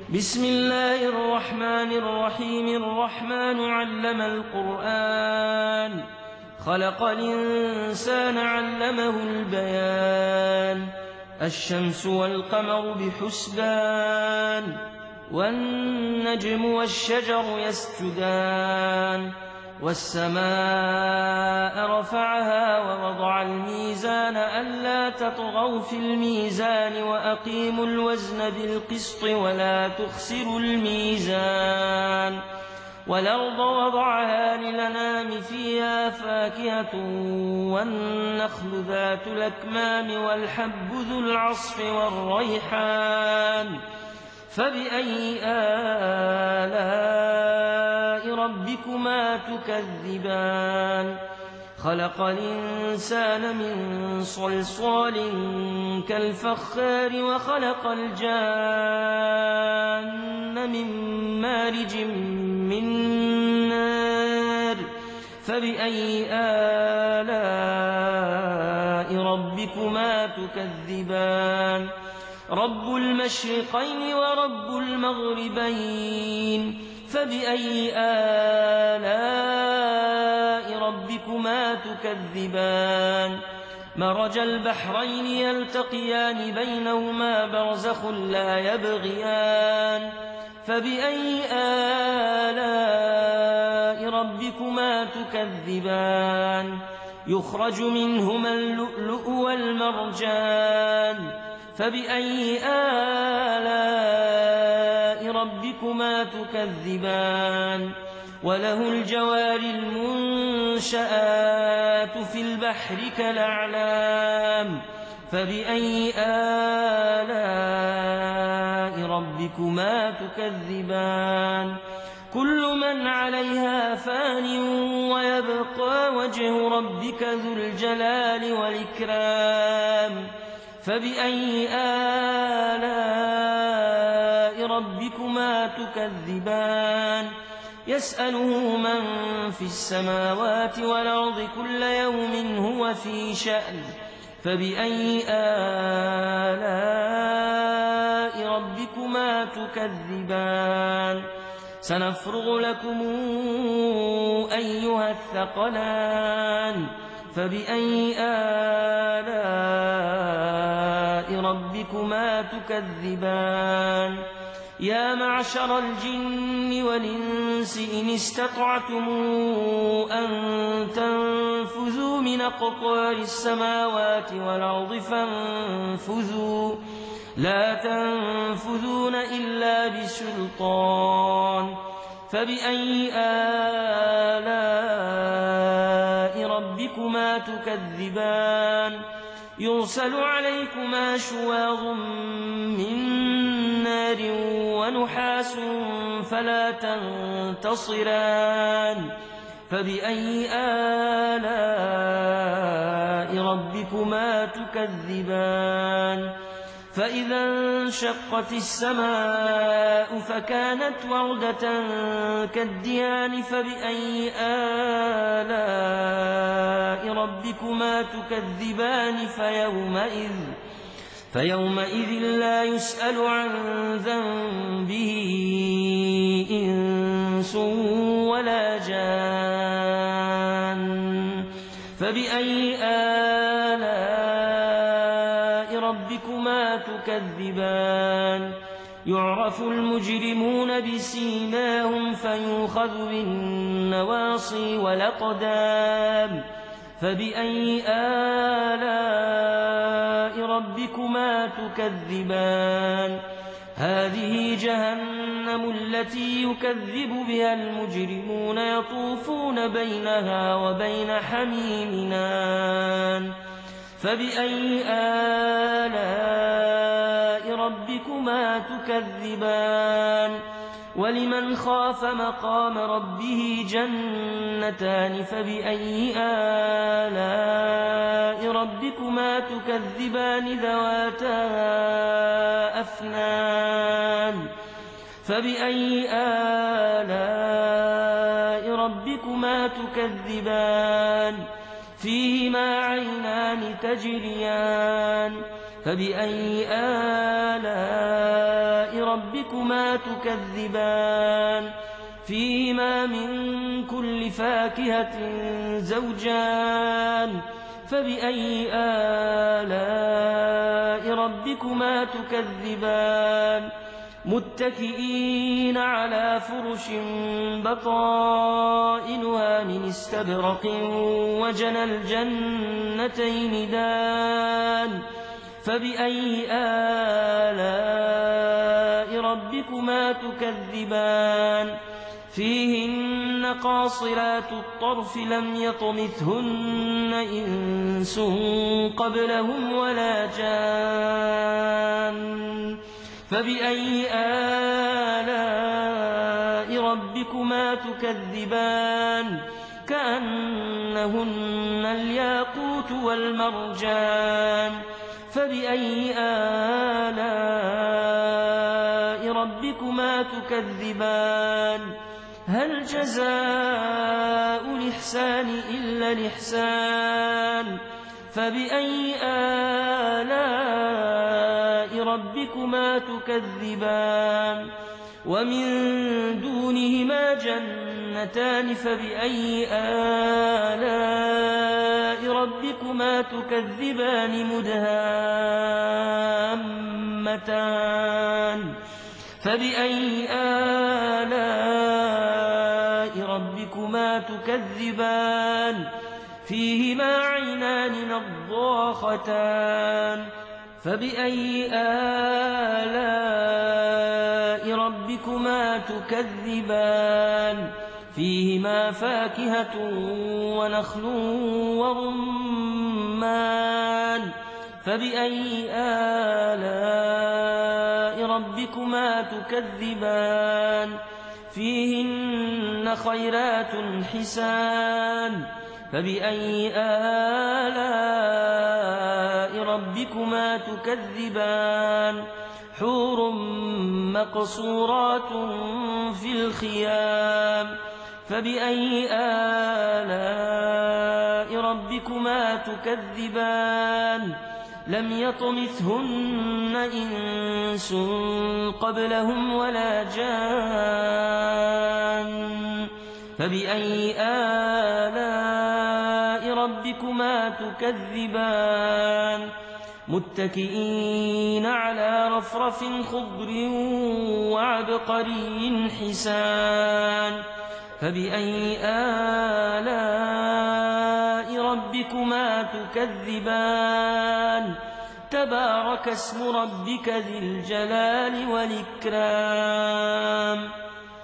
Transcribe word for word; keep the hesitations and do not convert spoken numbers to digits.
بسم الله الرحمن الرحيم. الرحمن علم القرآن، خلق الإنسان علمه البيان. الشمس والقمر بحسبان، والنجم والشجر يسجدان. والسماء رفعها ووضع الميزان ألا تطغوا في الميزان وأقيموا الوزن بالقسط ولا تخسروا الميزان. والأرض وضعها للأنام فيها فاكهة والنخل ذات الأكمام والحب ذو العصف والريحان. فبأي آلاء ربكما تكذبان؟ خلق الإنسان من صلصال كالفخار وخلق الجان من مارج من نار. فبأي آلاء ربكما تكذبان؟ رب المشرقين ورب المغربين. فبأي آلاء ربكما تكذبان؟ مرج البحرين يلتقيان بينهما برزخ لا يبغيان. فبأي آلاء ربكما تكذبان؟ يخرج منهما اللؤلؤ والمرجان. فبأي آلاء ربكما تكذبان؟ وله الجوار المنشآت في البحر كالأعلام. فبأي آلاء ربكما تكذبان؟ كل من عليها فان ويبقى وجه ربك ذو الجلال والإكرام. فبأي آلاء ربكما تكذبان؟ يسأله من في السماوات والأرض كل يوم هو في شأن. فبأي آلاء ربكما تكذبان؟ سنفرغ لكم أيها الثقلان. فبأي آلاء ربكما تكذبان؟ يا معشر الجن والإنس إن استطعتم أن تنفذوا من أقطار السماوات والأرض فانفذوا، لا تنفذون إلا بسلطان. فبأي آلاء ربكما تكذبان؟ يرسل عليكما شواظ من نار ونحاس فلا تنتصران. فبأي آلاء ربكما تكذبان؟ فإذا انشقت السماء فكانت وردة كالدهان. فبأي آلاء ربكما تكذبان؟ فيومئذ, فيومئذ لا يسأل عن ذنبه إنس ولا جان. فبأي آلاء ربكما تكذبان؟ يعرف المجرمون بسيماهم فيؤخذ بالنواصي والأقدام. فبأي آلاء ربكما تكذبان؟ هذه جهنم التي يكذب بها المجرمون يطوفون بينها وبين حميم آن. فبأي آلاء ربكما تكذبان؟ ولمن خاف مقام ربه جنتان. فبأي آلاء ربكما تكذبان؟ ذواتا أفنان. فبأي آلاء ربكما تكذبان؟ فيهما عينان تجريان فبأي آلاء ربكما تكذبان فيهما من كل فاكهة زوجان فبأي آلاء ربكما تكذبان متكئين على فرش بطائنها من استبرق وجنى الجنتين دان فبأي آلاء ربكما تكذبان فيهن قاصرات الطرف لم يطمثهن إنس قبلهم ولا جان فبأي آلاء ربكما تكذبان كأنهن الياقوت والمرجان فبأي آلاء ربكما تكذبان هل جزاء الإحسان إلا الإحسان فبأي آلاء ربكما تكذبان ومن دونهما جنتان فبأي آلاء ربكما تكذبان مدهامتان فبأي آلاء ربكما تكذبان فيهما عينان نضاختان فبأي آلاء ربكما تكذبان فيهما فاكهة ونخل ورمان فبأي آلاء ربكما تكذبان فيهن خيرات حسان فبأي آلاء ربكما تكذبان حور مقصورات في الخيام فبأي آلاء ربكما تكذبان لم يطمثهن إنس قبلهم ولا جان فبأي آلاء ربكما تكذبان متكئين على رفرف خضر وعبقري حسان فبأي آلاء ربكما تكذبان تبارك اسم ربك ذي الجلال والإكرام